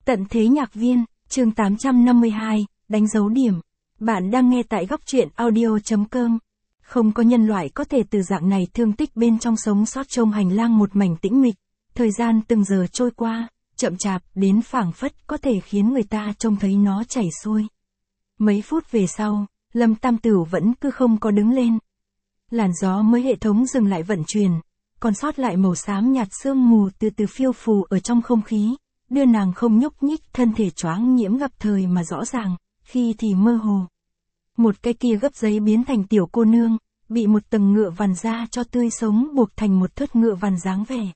Tận thế nhạc viên, chương 852, đánh dấu điểm. Bạn đang nghe tại góc truyện audio.com. Không có nhân loại có thể từ dạng này thương tích bên trong sống sót trong hành lang một mảnh tĩnh mịch. Thời gian từng giờ trôi qua, chậm chạp đến phảng phất có thể khiến người ta trông thấy nó chảy xuôi. Mấy phút về sau, Lâm Tam Tửu vẫn cứ không có đứng lên. Làn gió mới hệ thống dừng lại vận chuyển, còn sót lại màu xám nhạt sương mù từ từ phiêu phù ở trong không khí, đưa nàng không nhúc nhích, thân thể choáng nhiễm gặp thời mà rõ ràng, khi thì mơ hồ. Một cái kia gấp giấy biến thành tiểu cô nương, bị một tầng ngựa vằn da cho tươi sống buộc thành một thớt ngựa vằn dáng vẻ.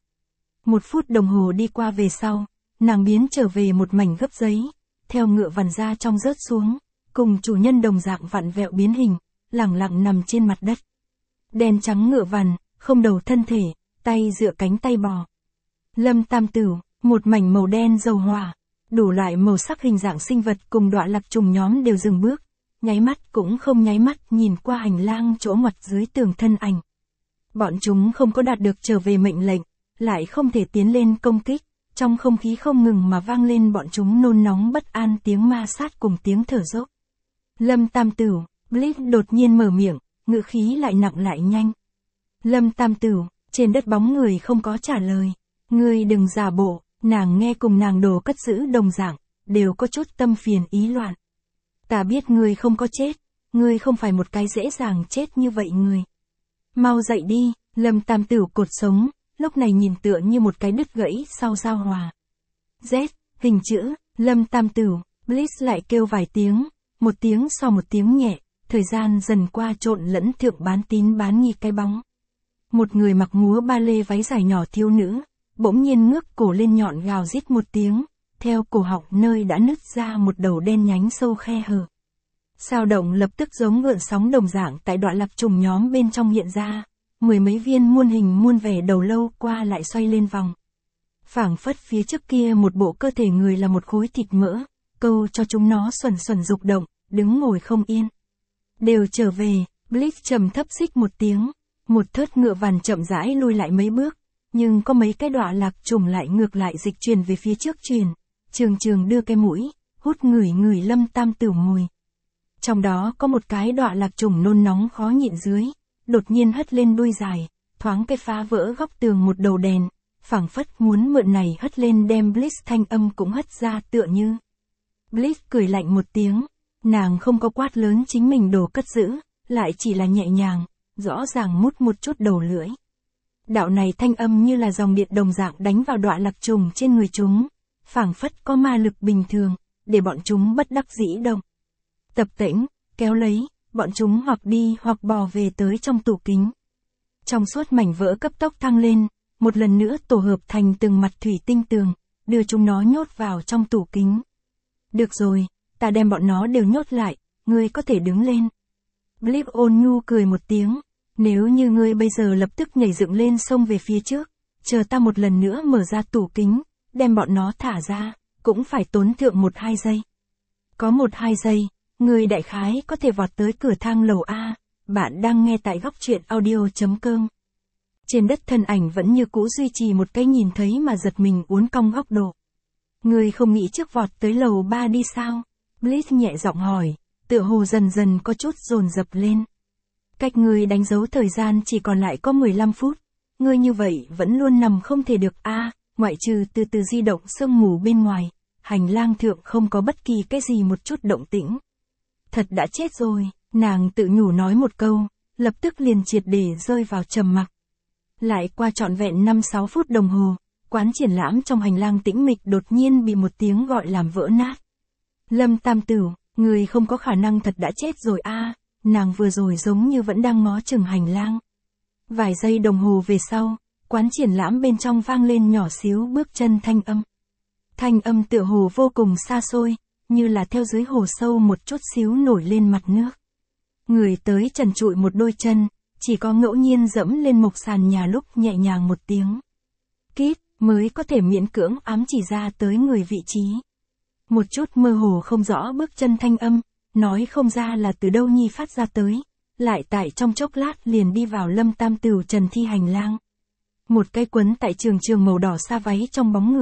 1 phút đồng hồ đi qua về sau, nàng biến trở về một mảnh gấp giấy, theo ngựa vằn da trong rớt xuống, cùng chủ nhân đồng dạng vặn vẹo biến hình, lẳng lặng nằm trên mặt đất. Đen trắng ngựa vằn, không đầu thân thể, tay dựa cánh tay bò. Lâm Tam Tửu, một mảnh màu đen dầu hỏa, đủ loại màu sắc hình dạng sinh vật cùng đọa lạc trùng nhóm đều dừng bước, nháy mắt cũng không nháy mắt nhìn qua hành lang chỗ ngoặt dưới tường thân ảnh. Bọn chúng không có đạt được trở về mệnh lệnh, lại không thể tiến lên công kích, trong không khí không ngừng mà vang lên bọn chúng nôn nóng bất an tiếng ma sát cùng tiếng thở dốc. Lâm Tam Tửu, Blitz đột nhiên mở miệng, ngữ khí lại nặng lại nhanh. Lâm Tam Tửu, trên đất bóng người không có trả lời. Ngươi đừng giả bộ, nàng nghe cùng nàng đồ cất giữ đồng dạng, đều có chút tâm phiền ý loạn. Ta biết ngươi không có chết, ngươi không phải một cái dễ dàng chết như vậy người. Mau dậy đi, Lâm Tam Tửu cột sống, lúc này nhìn tựa như một cái đứt gãy sau giao hòa. Z, hình chữ, Lâm Tam Tửu, Blitz lại kêu vài tiếng, một tiếng so một tiếng nhẹ, thời gian dần qua trộn lẫn thượng bán tín bán nghi cái bóng. Một người mặc múa ba lê váy dài nhỏ thiếu nữ, bỗng nhiên ngước cổ lên nhọn gào rít một tiếng, theo cổ họng nơi đã nứt ra một đầu đen nhánh sâu khe hở. Sao động lập tức giống gợn sóng đồng dạng tại đoạn lạc trùng nhóm bên trong hiện ra, 10 mấy viên muôn hình muôn vẻ đầu lâu qua lại xoay lên vòng. Phảng phất phía trước kia một bộ cơ thể người là một khối thịt mỡ, câu cho chúng nó xuẩn xuẩn dục động, đứng ngồi không yên. Đều trở về, Blitz trầm thấp xích một tiếng, một thớt ngựa vằn chậm rãi lùi lại mấy bước, nhưng có mấy cái đọa lạc trùng lại ngược lại dịch truyền về phía trước truyền, trường đưa cái mũi, hút ngửi Lâm Tam Tửu mùi. Trong đó có một cái đọa lạc trùng nôn nóng khó nhịn dưới, đột nhiên hất lên đuôi dài, thoáng cái phá vỡ góc tường một đầu đèn, phảng phất muốn mượn này hất lên đem Blitz thanh âm cũng hất ra tựa như. Blitz cười lạnh một tiếng, nàng không có quát lớn chính mình đồ cất giữ, lại chỉ là nhẹ nhàng, rõ ràng mút một chút đầu lưỡi. Đạo này thanh âm như là dòng điện đồng dạng đánh vào đọa lạc trùng trên người chúng, phảng phất có ma lực bình thường, để bọn chúng bất đắc dĩ động. Tập tễnh, kéo lấy, bọn chúng hoặc đi hoặc bò về tới trong tủ kính. Trong suốt mảnh vỡ cấp tốc thăng lên, một lần nữa tổ hợp thành từng mặt thủy tinh tường, đưa chúng nó nhốt vào trong tủ kính. Được rồi, ta đem bọn nó đều nhốt lại, ngươi có thể đứng lên. Blip ôn nhu cười một tiếng, nếu như ngươi bây giờ lập tức nhảy dựng lên xông về phía trước, chờ ta một lần nữa mở ra tủ kính, đem bọn nó thả ra, cũng phải tốn thượng 1-2 giây. Có 1-2 giây, ngươi đại khái có thể vọt tới cửa thang lầu A, bạn đang nghe tại góc truyện audio.com. Trên đất thân ảnh vẫn như cũ duy trì một cái nhìn thấy mà giật mình uốn cong góc độ. Ngươi không nghĩ trước vọt tới lầu 3 đi sao? Blitz nhẹ giọng hỏi, tựa hồ dần dần có chút dồn dập lên. Cách ngươi đánh dấu thời gian chỉ còn lại có 15 phút, ngươi như vậy vẫn luôn nằm không thể được a, ngoại trừ từ từ di động sương mù bên ngoài, hành lang thượng không có bất kỳ cái gì một chút động tĩnh. Thật đã chết rồi, nàng tự nhủ nói một câu, lập tức liền triệt để rơi vào trầm mặc. Lại qua trọn vẹn 5-6 phút đồng hồ, quán triển lãm trong hành lang tĩnh mịch đột nhiên bị một tiếng gọi làm vỡ nát. Lâm Tam Tửu, người không có khả năng thật đã chết rồi a, nàng vừa rồi giống như vẫn đang ngó chừng hành lang. Vài giây đồng hồ về sau, quán triển lãm bên trong vang lên nhỏ xíu bước chân thanh âm. Thanh âm tựa hồ vô cùng xa xôi, như là theo dưới hồ sâu một chút xíu nổi lên mặt nước. Người tới trần trụi một đôi chân, chỉ có ngẫu nhiên dẫm lên mộc sàn nhà lúc nhẹ nhàng một tiếng. Kít, mới có thể miễn cưỡng ám chỉ ra tới người vị trí. Một chút mơ hồ không rõ bước chân thanh âm, nói không ra là từ đâu nhi phát ra tới, lại tại trong chốc lát liền đi vào Lâm Tam Tửu trần thi hành lang. Một cái quấn tại trường màu đỏ xa váy trong bóng người,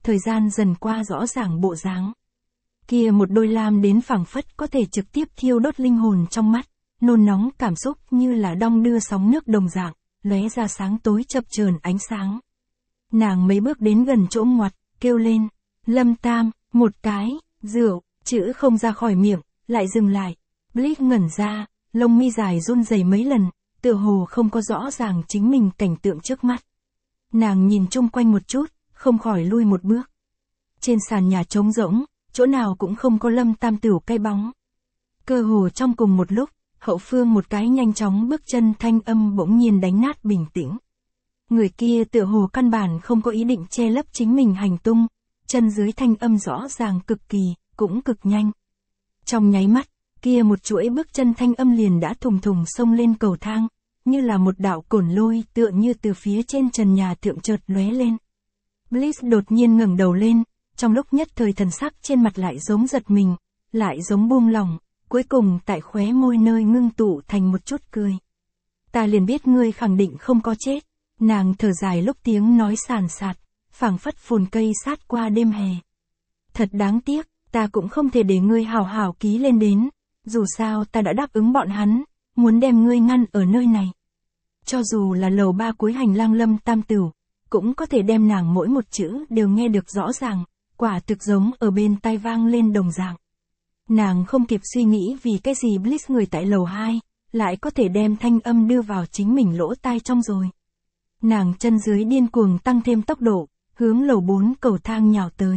thời gian dần qua rõ ràng bộ dáng. Kia một đôi lam đến phảng phất có thể trực tiếp thiêu đốt linh hồn trong mắt, nôn nóng cảm xúc như là đong đưa sóng nước đồng dạng, lóe ra sáng tối chập chờn ánh sáng. Nàng mấy bước đến gần chỗ ngoặt, kêu lên, Lâm Tam, một cái, rượu, chữ không ra khỏi miệng, lại dừng lại. Bliss ngẩn ra, lông mi dài run rẩy mấy lần, tựa hồ không có rõ ràng chính mình cảnh tượng trước mắt. Nàng nhìn chung quanh một chút, không khỏi lui một bước. Trên sàn nhà trống rỗng, chỗ nào cũng không có Lâm Tam Tửu cái bóng. Cơ hồ trong cùng một lúc, hậu phương một cái nhanh chóng bước chân thanh âm bỗng nhiên đánh nát bình tĩnh. Người kia tựa hồ căn bản không có ý định che lấp chính mình hành tung, chân dưới thanh âm rõ ràng cực kỳ, cũng cực nhanh. Trong nháy mắt, kia một chuỗi bước chân thanh âm liền đã thùng thùng xông lên cầu thang, như là một đạo cồn lôi tựa như từ phía trên trần nhà thượng chợt lóe lên. Bliss đột nhiên ngẩng đầu lên, trong lúc nhất thời thần sắc trên mặt lại giống giật mình, lại giống buông lỏng, cuối cùng tại khóe môi nơi ngưng tụ thành một chút cười. Ta liền biết ngươi khẳng định không có chết. Nàng thở dài lúc tiếng nói sàn sạt, phảng phất phồn cây sát qua đêm hè. Thật đáng tiếc, ta cũng không thể để ngươi hào hào ký lên đến, dù sao ta đã đáp ứng bọn hắn, muốn đem ngươi ngăn ở nơi này. Cho dù là lầu 3 cuối hành lang Lâm Tam Tửu, cũng có thể đem nàng mỗi một chữ đều nghe được rõ ràng, quả thực giống ở bên tai vang lên đồng dạng. Nàng không kịp suy nghĩ vì cái gì Bliss người tại lầu 2, lại có thể đem thanh âm đưa vào chính mình lỗ tai trong rồi. Nàng chân dưới điên cuồng tăng thêm tốc độ, hướng lầu 4 cầu thang nhào tới.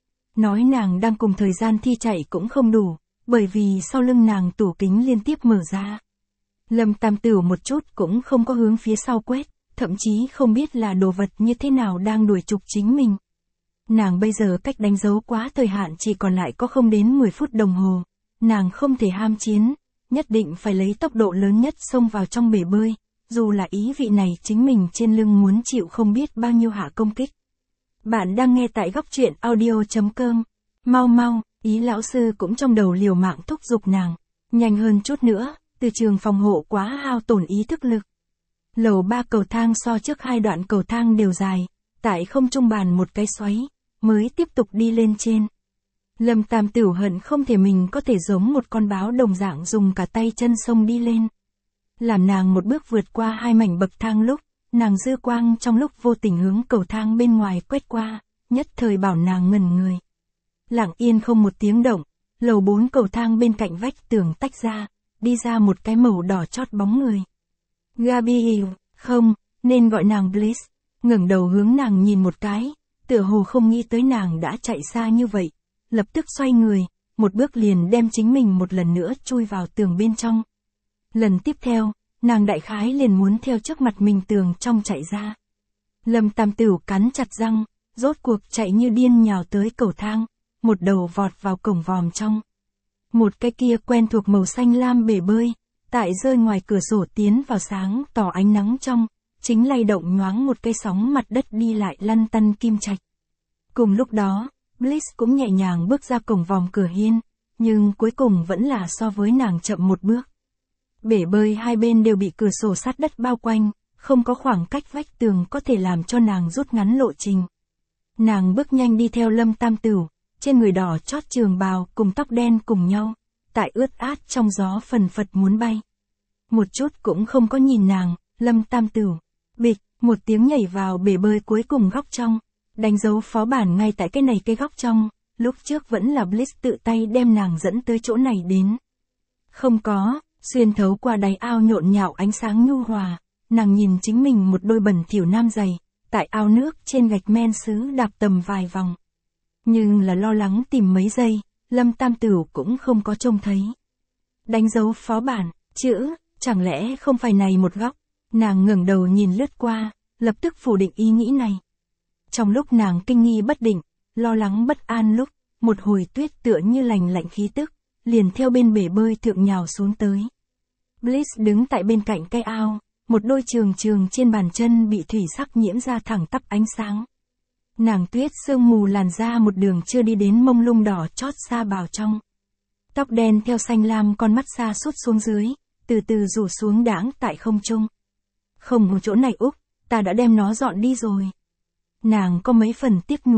Nói nàng đang cùng thời gian thi chạy cũng không đủ, bởi vì sau lưng nàng tủ kính liên tiếp mở ra. Lâm Tam Tửu một chút cũng không có hướng phía sau quét, thậm chí không biết là đồ vật như thế nào đang đuổi trục chính mình. Nàng bây giờ cách đánh dấu quá thời hạn chỉ còn lại có không đến 10 phút đồng hồ. Nàng không thể ham chiến, nhất định phải lấy tốc độ lớn nhất xông vào trong bể bơi, dù là ý vị này chính mình trên lưng muốn chịu không biết bao nhiêu hạ công kích. Bạn đang nghe tại góc truyện audio.com. Mau mau, ý lão sư cũng trong đầu liều mạng thúc giục nàng. Nhanh hơn chút nữa, từ trường phòng hộ quá hao tổn ý thức lực. Lầu 3 cầu thang so trước 2 đoạn cầu thang đều dài, tại không trung bàn một cái xoáy, mới tiếp tục đi lên trên. Lâm Tam Tửu hận không thể mình có thể giống một con báo đồng dạng dùng cả tay chân xông đi lên. Làm nàng một bước vượt qua 2 mảnh bậc thang lúc, nàng dư quang trong lúc vô tình hướng cầu thang bên ngoài quét qua, nhất thời bảo nàng ngẩn người. Lặng yên không một tiếng động, lầu 4 cầu thang bên cạnh vách tường tách ra, đi ra một cái màu đỏ chót bóng người. Gabi, không, nên gọi nàng Bliss, ngẩng đầu hướng nàng nhìn một cái, tựa hồ không nghĩ tới nàng đã chạy xa như vậy, lập tức xoay người, một bước liền đem chính mình một lần nữa chui vào tường bên trong. Lần tiếp theo, nàng đại khái liền muốn theo trước mặt mình tường trong chạy ra. Lâm Tam Tửu cắn chặt răng, rốt cuộc chạy như điên nhào tới cầu thang, một đầu vọt vào cổng vòm trong. Một cái kia quen thuộc màu xanh lam bể bơi, tại rơi ngoài cửa sổ tiến vào sáng tỏ ánh nắng trong, chính lay động nhoáng một cây sóng mặt đất đi lại lăn tăn kim trạch. Cùng lúc đó, Bliss cũng nhẹ nhàng bước ra cổng vòm cửa hiên, nhưng cuối cùng vẫn là so với nàng chậm một bước. Bể bơi hai bên đều bị cửa sổ sát đất bao quanh, không có khoảng cách vách tường có thể làm cho nàng rút ngắn lộ trình. Nàng bước nhanh đi theo Lâm Tam Tửu, trên người đỏ chót trường bào cùng tóc đen cùng nhau, tại ướt át trong gió phần phật muốn bay. Một chút cũng không có nhìn nàng, Lâm Tam Tửu, bịch, một tiếng nhảy vào bể bơi cuối cùng góc trong, đánh dấu phó bản ngay tại cái này cái góc trong, lúc trước vẫn là Bliss tự tay đem nàng dẫn tới chỗ này đến. Không có, xuyên thấu qua đáy ao nhộn nhạo ánh sáng nhu hòa, nàng nhìn chính mình một đôi bẩn thỉu nam giày, tại ao nước trên gạch men sứ đạp tầm vài vòng. Nhưng là lo lắng tìm mấy giây, Lâm Tam Tửu cũng không có trông thấy. Đánh dấu phó bản, chữ, chẳng lẽ không phải này một góc? Nàng ngẩng đầu nhìn lướt qua, lập tức phủ định ý nghĩ này. Trong lúc nàng kinh nghi bất định, lo lắng bất an lúc, một hồi tuyết tựa như lành lạnh khí tức, liền theo bên bể bơi thượng nhào xuống tới. Bliss đứng tại bên cạnh cây ao, một đôi trường trường trên bàn chân bị thủy sắc nhiễm ra thẳng tắp ánh sáng. Nàng tuyết sương mù làn da một đường chưa đi đến mông lung đỏ chót xa bào trong. Tóc đen theo xanh lam con mắt xa sút xuống dưới, từ từ rủ xuống đãng tại không trung. Không ở chỗ này Úc, ta đã đem nó dọn đi rồi. Nàng có mấy phần tiếc nuối,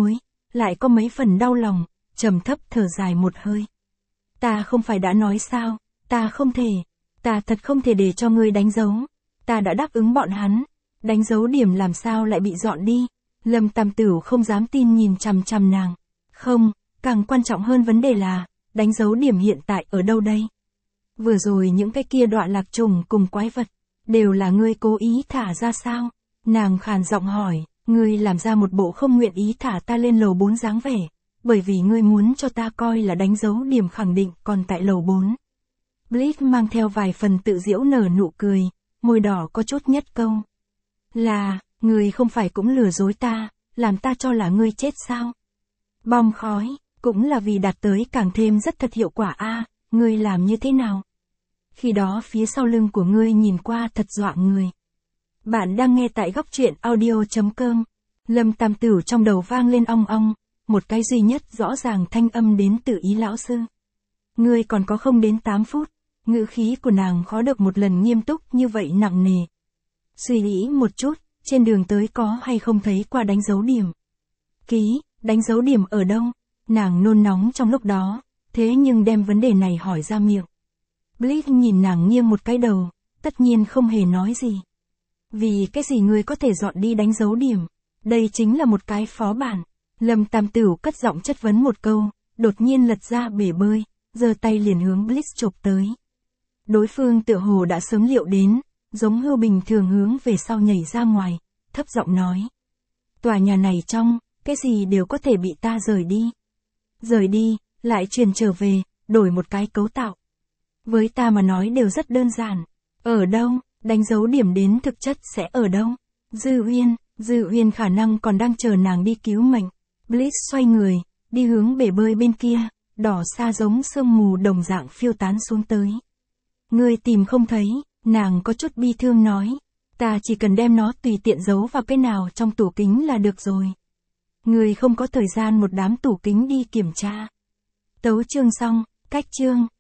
lại có mấy phần đau lòng, trầm thấp thở dài một hơi. Ta không phải đã nói sao, ta thật không thể để cho ngươi đánh dấu. Ta đã đáp ứng bọn hắn, đánh dấu điểm làm sao lại bị dọn đi. Lâm Tam Tửu không dám tin nhìn chằm chằm nàng. Không, càng quan trọng hơn vấn đề là, đánh dấu điểm hiện tại ở đâu đây? Vừa rồi những cái kia đoạn lạc trùng cùng quái vật, đều là ngươi cố ý thả ra sao? Nàng khàn giọng hỏi, ngươi làm ra một bộ không nguyện ý thả ta lên lầu 4 dáng vẻ, bởi vì ngươi muốn cho ta coi là đánh dấu điểm khẳng định còn tại lầu 4. Blitz mang theo vài phần tự giễu nở nụ cười, môi đỏ có chút nhất câu. Là, ngươi không phải cũng lừa dối ta, làm ta cho là ngươi chết sao? Bom khói, cũng là vì đạt tới càng thêm rất thật hiệu quả a, ngươi làm như thế nào? Khi đó phía sau lưng của ngươi nhìn qua thật dọa người. Bạn đang nghe tại góc truyện audio.com. Lâm Tam Tửu trong đầu vang lên ong ong, một cái duy nhất rõ ràng thanh âm đến từ Ý lão sư. Ngươi còn có không đến 8 phút, ngữ khí của nàng khó được một lần nghiêm túc như vậy nặng nề. Suy nghĩ một chút, trên đường tới có hay không thấy qua đánh dấu điểm? Ký, đánh dấu điểm ở đâu? Nàng nôn nóng trong lúc đó, thế nhưng đem vấn đề này hỏi ra miệng. Blitz nhìn nàng nghiêng một cái đầu, tất nhiên không hề nói gì. Vì cái gì ngươi có thể dọn đi đánh dấu điểm? Đây chính là một cái phó bản. Lâm Tam Tửu cất giọng chất vấn một câu, đột nhiên lật ra bể bơi, giơ tay liền hướng Blitz chộp tới. Đối phương tựa hồ đã sớm liệu đến, giống hươu bình thường hướng về sau nhảy ra ngoài, thấp giọng nói. Tòa nhà này trong, cái gì đều có thể bị ta rời đi. Rời đi, lại truyền trở về, đổi một cái cấu tạo. Với ta mà nói đều rất đơn giản. Ở đâu, đánh dấu điểm đến thực chất sẽ ở đâu? Dư Uyên khả năng còn đang chờ nàng đi cứu mệnh. Blitz xoay người, đi hướng bể bơi bên kia, đỏ xa giống sương mù đồng dạng phiêu tán xuống tới. Ngươi tìm không thấy, nàng có chút bi thương nói. Ta chỉ cần đem nó tùy tiện giấu vào cái nào trong tủ kính là được rồi. Ngươi không có thời gian một đám tủ kính đi kiểm tra. Tấu chương xong, cách chương.